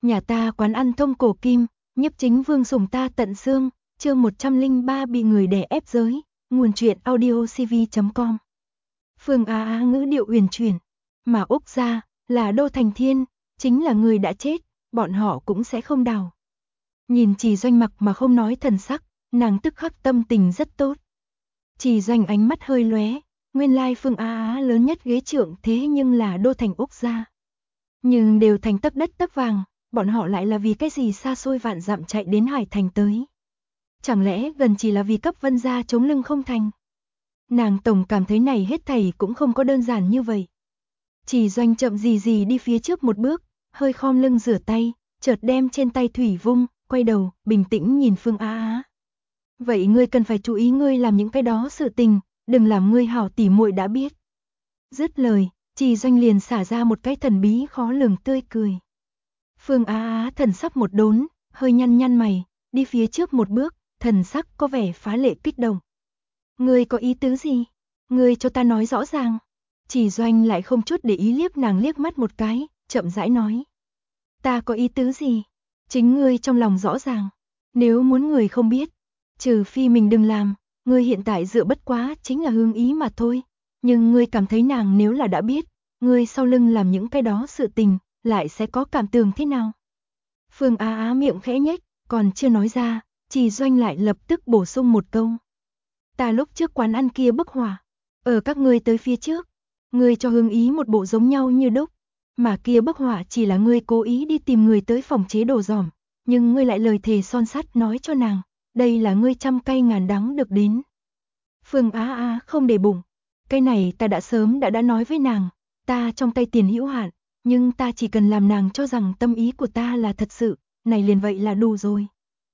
Nhà ta quán ăn thông cổ kim, nhiếp chính vương sủng ta tận xương, chương 103 bị người đè ép giới, nguồn truyện audiocv.com. Phương Á Á ngữ điệu uyển chuyển, mà Úc gia là Đô Thành Thiên, chính là người đã chết, bọn họ cũng sẽ không đào. Nhìn Trì Doanh mặc mà không nói thần sắc, nàng tức khắc tâm tình rất tốt. Trì Doanh ánh mắt hơi lóe, nguyên lai Phương Á Á lớn nhất ghế trưởng thế nhưng là Đô Thành Úc gia. Nhưng đều thành tấc đất tấc vàng, bọn họ lại là vì cái gì xa xôi vạn dặm chạy đến Hải Thành tới. Chẳng lẽ gần chỉ là vì cấp Vân gia chống lưng không thành? Nàng tổng cảm thấy này hết thảy cũng không có đơn giản như vậy. Trì Doanh chậm gì đi phía trước một bước, hơi khom lưng rửa tay, chợt đem trên tay thủy vung, quay đầu, bình tĩnh nhìn Phương Á Á. Vậy ngươi cần phải chú ý ngươi làm những cái đó sự tình, đừng làm ngươi hảo tỉ muội đã biết. Dứt lời, Trì Doanh liền xả ra một cái thần bí khó lường tươi cười. Phương Á Á thần sắc một đốn, hơi nhăn mày, đi phía trước một bước, thần sắc có vẻ phá lệ kích động. Ngươi có ý tứ gì? Ngươi cho ta nói rõ ràng. Trì Doanh lại không chút để ý liếc nàng liếc mắt một cái, chậm rãi nói. Ta có ý tứ gì? Chính ngươi trong lòng rõ ràng. Nếu muốn người không biết, trừ phi mình đừng làm, ngươi hiện tại dựa bất quá chính là hương ý mà thôi. Nhưng ngươi cảm thấy nàng nếu là đã biết, ngươi sau lưng làm những cái đó sự tình, lại sẽ có cảm tưởng thế nào? Phương Á Á miệng khẽ nhếch, còn chưa nói ra, Trì Doanh lại lập tức bổ sung một câu. Ta lúc trước quán ăn kia bức hỏa, ở các ngươi tới phía trước, ngươi cho hương ý một bộ giống nhau như đúc, mà kia bức hỏa chỉ là ngươi cố ý đi tìm người tới phòng chế đồ giỏm, nhưng ngươi lại lời thề son sắt nói cho nàng, đây là ngươi trăm cay ngàn đắng được đến. Phương Á Á không để bụng, cái này ta đã sớm đã nói với nàng, ta trong tay tiền hữu hạn, nhưng ta chỉ cần làm nàng cho rằng tâm ý của ta là thật sự, này liền vậy là đủ rồi.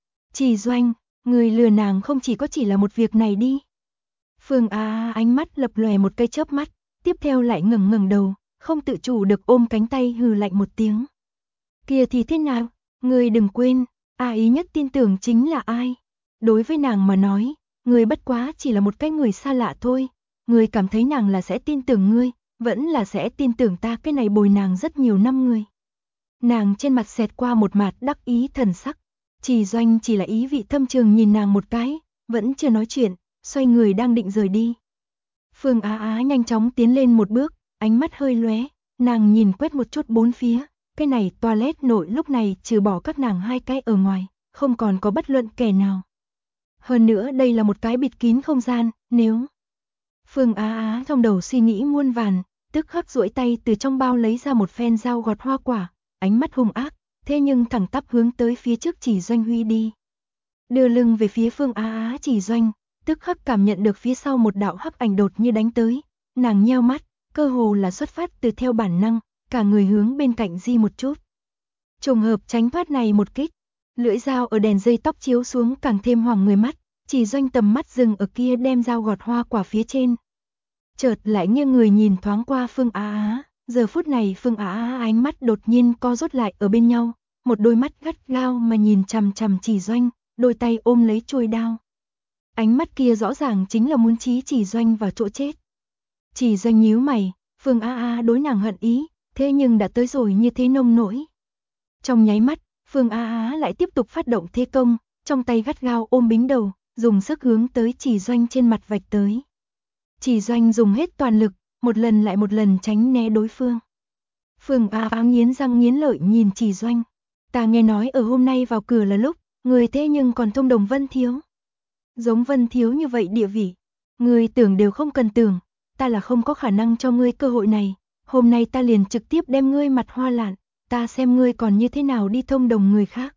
Trì Doanh, người lừa nàng không chỉ là một việc này đi. Phương Á Á ánh mắt lập lòe một cái chớp mắt, tiếp theo lại ngẩng đầu, không tự chủ được ôm cánh tay hừ lạnh một tiếng. Kia thì thế nào, người đừng quên, ý nhất tin tưởng chính là ai. Đối với nàng mà nói, người bất quá chỉ là một cái người xa lạ thôi, người cảm thấy nàng là sẽ tin tưởng ngươi, vẫn là sẽ tin tưởng ta cái này bồi nàng rất nhiều năm người. Nàng trên mặt xẹt qua một mặt đắc ý thần sắc, Trì Doanh chỉ là ý vị thâm trường nhìn nàng một cái, vẫn chưa nói chuyện, xoay người đang định rời đi. Phương Á Á nhanh chóng tiến lên một bước, ánh mắt hơi lóe, nàng nhìn quét một chút bốn phía, cái này toilet nội lúc này trừ bỏ các nàng hai cái ở ngoài, không còn có bất luận kẻ nào. Hơn nữa đây là một cái bịt kín không gian, nếu... Phương Á Á trong đầu suy nghĩ muôn vàn, tức khắc duỗi tay từ trong bao lấy ra một phen dao gọt hoa quả, ánh mắt hung ác, thế nhưng thẳng tắp hướng tới phía trước Trì Doanh huy đi. Đưa lưng về phía Phương Á Á Trì Doanh, tức khắc cảm nhận được phía sau một đạo hắc ảnh đột như đánh tới, nàng nheo mắt, cơ hồ là xuất phát từ theo bản năng, cả người hướng bên cạnh di một chút. Trùng hợp tránh thoát này một kích, lưỡi dao ở đèn dây tóc chiếu xuống càng thêm hoàng người mắt, Trì Doanh tầm mắt dừng ở kia đem dao gọt hoa quả phía trên. Chợt lại nghiêng người nhìn thoáng qua Phương Á Á, giờ phút này Phương Á Á ánh mắt đột nhiên co rút lại ở bên nhau, một đôi mắt gắt gao mà nhìn chằm chằm Trì Doanh, đôi tay ôm lấy chuôi đao. Ánh mắt kia rõ ràng chính là muốn chí Trì Doanh vào chỗ chết. Trì Doanh nhíu mày, Phương Á Á đối nàng hận ý, thế nhưng đã tới rồi như thế nông nỗi. Trong nháy mắt, Phương Á Á lại tiếp tục phát động thế công, trong tay gắt gao ôm bính đầu, dùng sức hướng tới Trì Doanh trên mặt vạch tới. Trì Doanh dùng hết toàn lực, một lần lại một lần tránh né đối phương. Phương Á Á nghiến răng nghiến lợi nhìn Trì Doanh. Ta nghe nói ở hôm nay vào cửa là lúc, người thế nhưng còn thông đồng Vân Thiếu. Giống Vân Thiếu như vậy địa vị, người tưởng đều không cần tưởng, ta là không có khả năng cho ngươi cơ hội này, hôm nay ta liền trực tiếp đem ngươi mặt hoa lạn, ta xem ngươi còn như thế nào đi thông đồng người khác.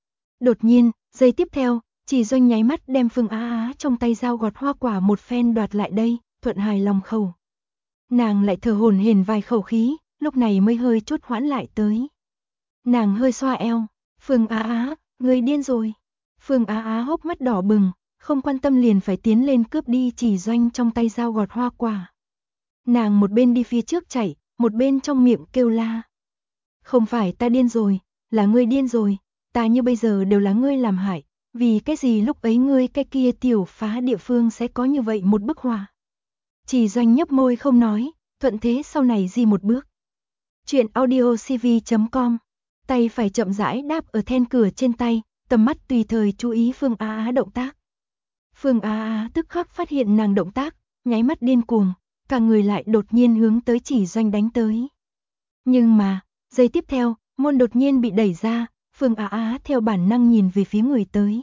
Đột nhiên, giây tiếp theo, Trì Doanh nháy mắt đem Phương Á Á trong tay dao gọt hoa quả một phen đoạt lại đây, thuận hài lòng khẩu. Nàng lại thở hổn hển vài khẩu khí, lúc này mới hơi chút hoãn lại tới. Nàng hơi xoa eo, Phương Á Á, ngươi điên rồi. Phương Á Á hốc mắt đỏ bừng, không quan tâm liền phải tiến lên cướp đi Trì Doanh trong tay dao gọt hoa quả. Nàng một bên đi phía trước chạy, một bên trong miệng kêu la. Không phải ta điên rồi, là ngươi điên rồi, ta như bây giờ đều là ngươi làm hại, vì cái gì lúc ấy ngươi cái kia tiểu phá địa phương sẽ có như vậy một bức họa. Trì Doanh nhấp môi không nói, thuận thế sau này di một bước. Chuyện audiocv.com tay phải chậm rãi đáp ở then cửa trên tay, tầm mắt tùy thời chú ý Phương Á Á động tác. Phương Á Á tức khắc phát hiện nàng động tác, nháy mắt điên cuồng, cả người lại đột nhiên hướng tới Chỉ Doanh đánh tới. Nhưng mà, giây tiếp theo, môn đột nhiên bị đẩy ra, Phương Á Á theo bản năng nhìn về phía người tới.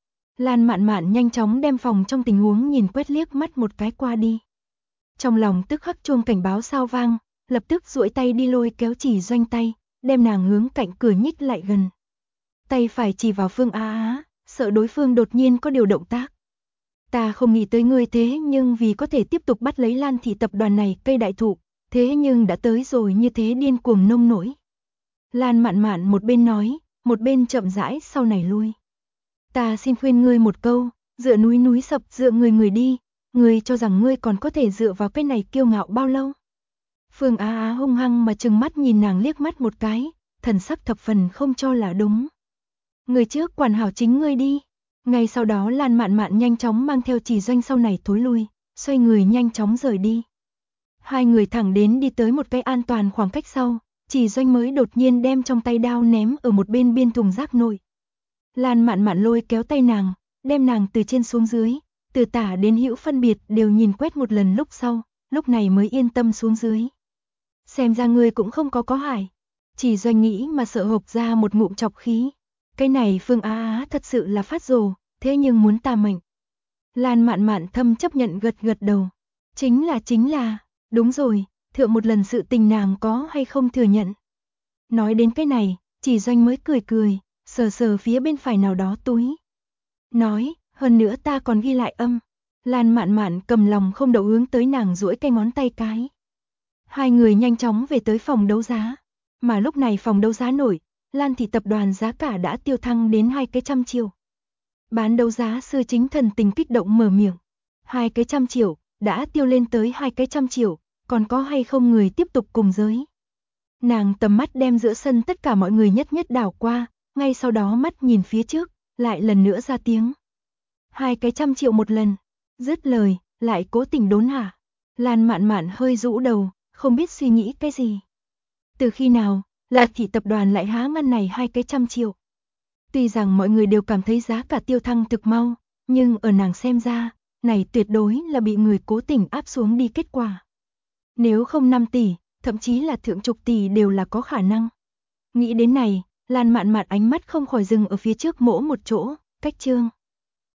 Lan Mạn Mạn nhanh chóng đem phòng trong tình huống nhìn quét liếc mắt một cái qua đi. Trong lòng tức khắc chuông cảnh báo sao vang, lập tức duỗi tay đi lôi kéo Chỉ Doanh tay, đem nàng hướng cạnh cửa nhích lại gần. Tay phải chỉ vào Phương Á Á, sợ đối phương đột nhiên có điều động tác. Ta không nghĩ tới ngươi thế nhưng vì có thể tiếp tục bắt lấy Lan thị tập đoàn này cây đại thụ, thế nhưng đã tới rồi như thế điên cuồng nông nổi. Lan Mạn Mạn một bên nói, một bên chậm rãi sau này lui. Ta xin khuyên ngươi một câu, dựa núi núi sập dựa người người đi, ngươi cho rằng ngươi còn có thể dựa vào cái này kiêu ngạo bao lâu. Phương Á Á hung hăng mà trừng mắt nhìn nàng liếc mắt một cái, thần sắc thập phần không cho là đúng. Người trước quản hảo chính ngươi đi. Ngay sau đó Lan Mạn Mạn nhanh chóng mang theo Chỉ Doanh sau này thối lui, xoay người nhanh chóng rời đi. Hai người thẳng đến đi tới một cái an toàn khoảng cách sau, Chỉ Doanh mới đột nhiên đem trong tay đao ném ở một bên biên thùng rác nội. Lan Mạn Mạn lôi kéo tay nàng, đem nàng từ trên xuống dưới, từ tả đến hữu phân biệt đều nhìn quét một lần lúc sau, lúc này mới yên tâm xuống dưới. Xem ra ngươi cũng không có hại. Chỉ Doanh nghĩ mà sợ hộc ra một ngụm chọc khí. Cái này Phương Á Á thật sự là phát rồ, thế nhưng muốn ta mệnh. Lan Mạn Mạn thâm chấp nhận gật gật đầu. Chính là, đúng rồi, thượng một lần sự tình nàng có hay không thừa nhận. Nói đến cái này, Chỉ Doanh mới cười, sờ sờ phía bên phải nào đó túi. Nói, hơn nữa ta còn ghi lại âm. Lan Mạn Mạn cầm lòng không đậu hướng tới nàng duỗi cái ngón tay cái. Hai người nhanh chóng về tới phòng đấu giá. Mà lúc này phòng đấu giá nổi, Lan thị tập đoàn giá cả đã tiêu thăng đến 200 triệu. Bán đấu giá sư Chính thần tình kích động mở miệng. 200 triệu, đã tiêu lên tới 200 triệu, còn có hay không người tiếp tục cùng giới. Nàng tầm mắt đem giữa sân tất cả mọi người nhất nhất đảo qua, ngay sau đó mắt nhìn phía trước, lại lần nữa ra tiếng. 200 triệu một lần, dứt lời, lại cố tình đốn hạ. Lan Mạn Mạn hơi rũ đầu, không biết suy nghĩ cái gì. Từ khi nào, Lan thị tập đoàn lại há ngăn này 200 triệu. Tuy rằng mọi người đều cảm thấy giá cả tiêu thăng thực mau, nhưng ở nàng xem ra, này tuyệt đối là bị người cố tình áp xuống đi kết quả. Nếu không 5 tỷ, thậm chí là thượng chục tỷ đều là có khả năng. Nghĩ đến này, Lan Mạn Mạn ánh mắt không khỏi dừng ở phía trước mỗ một chỗ, cách chương.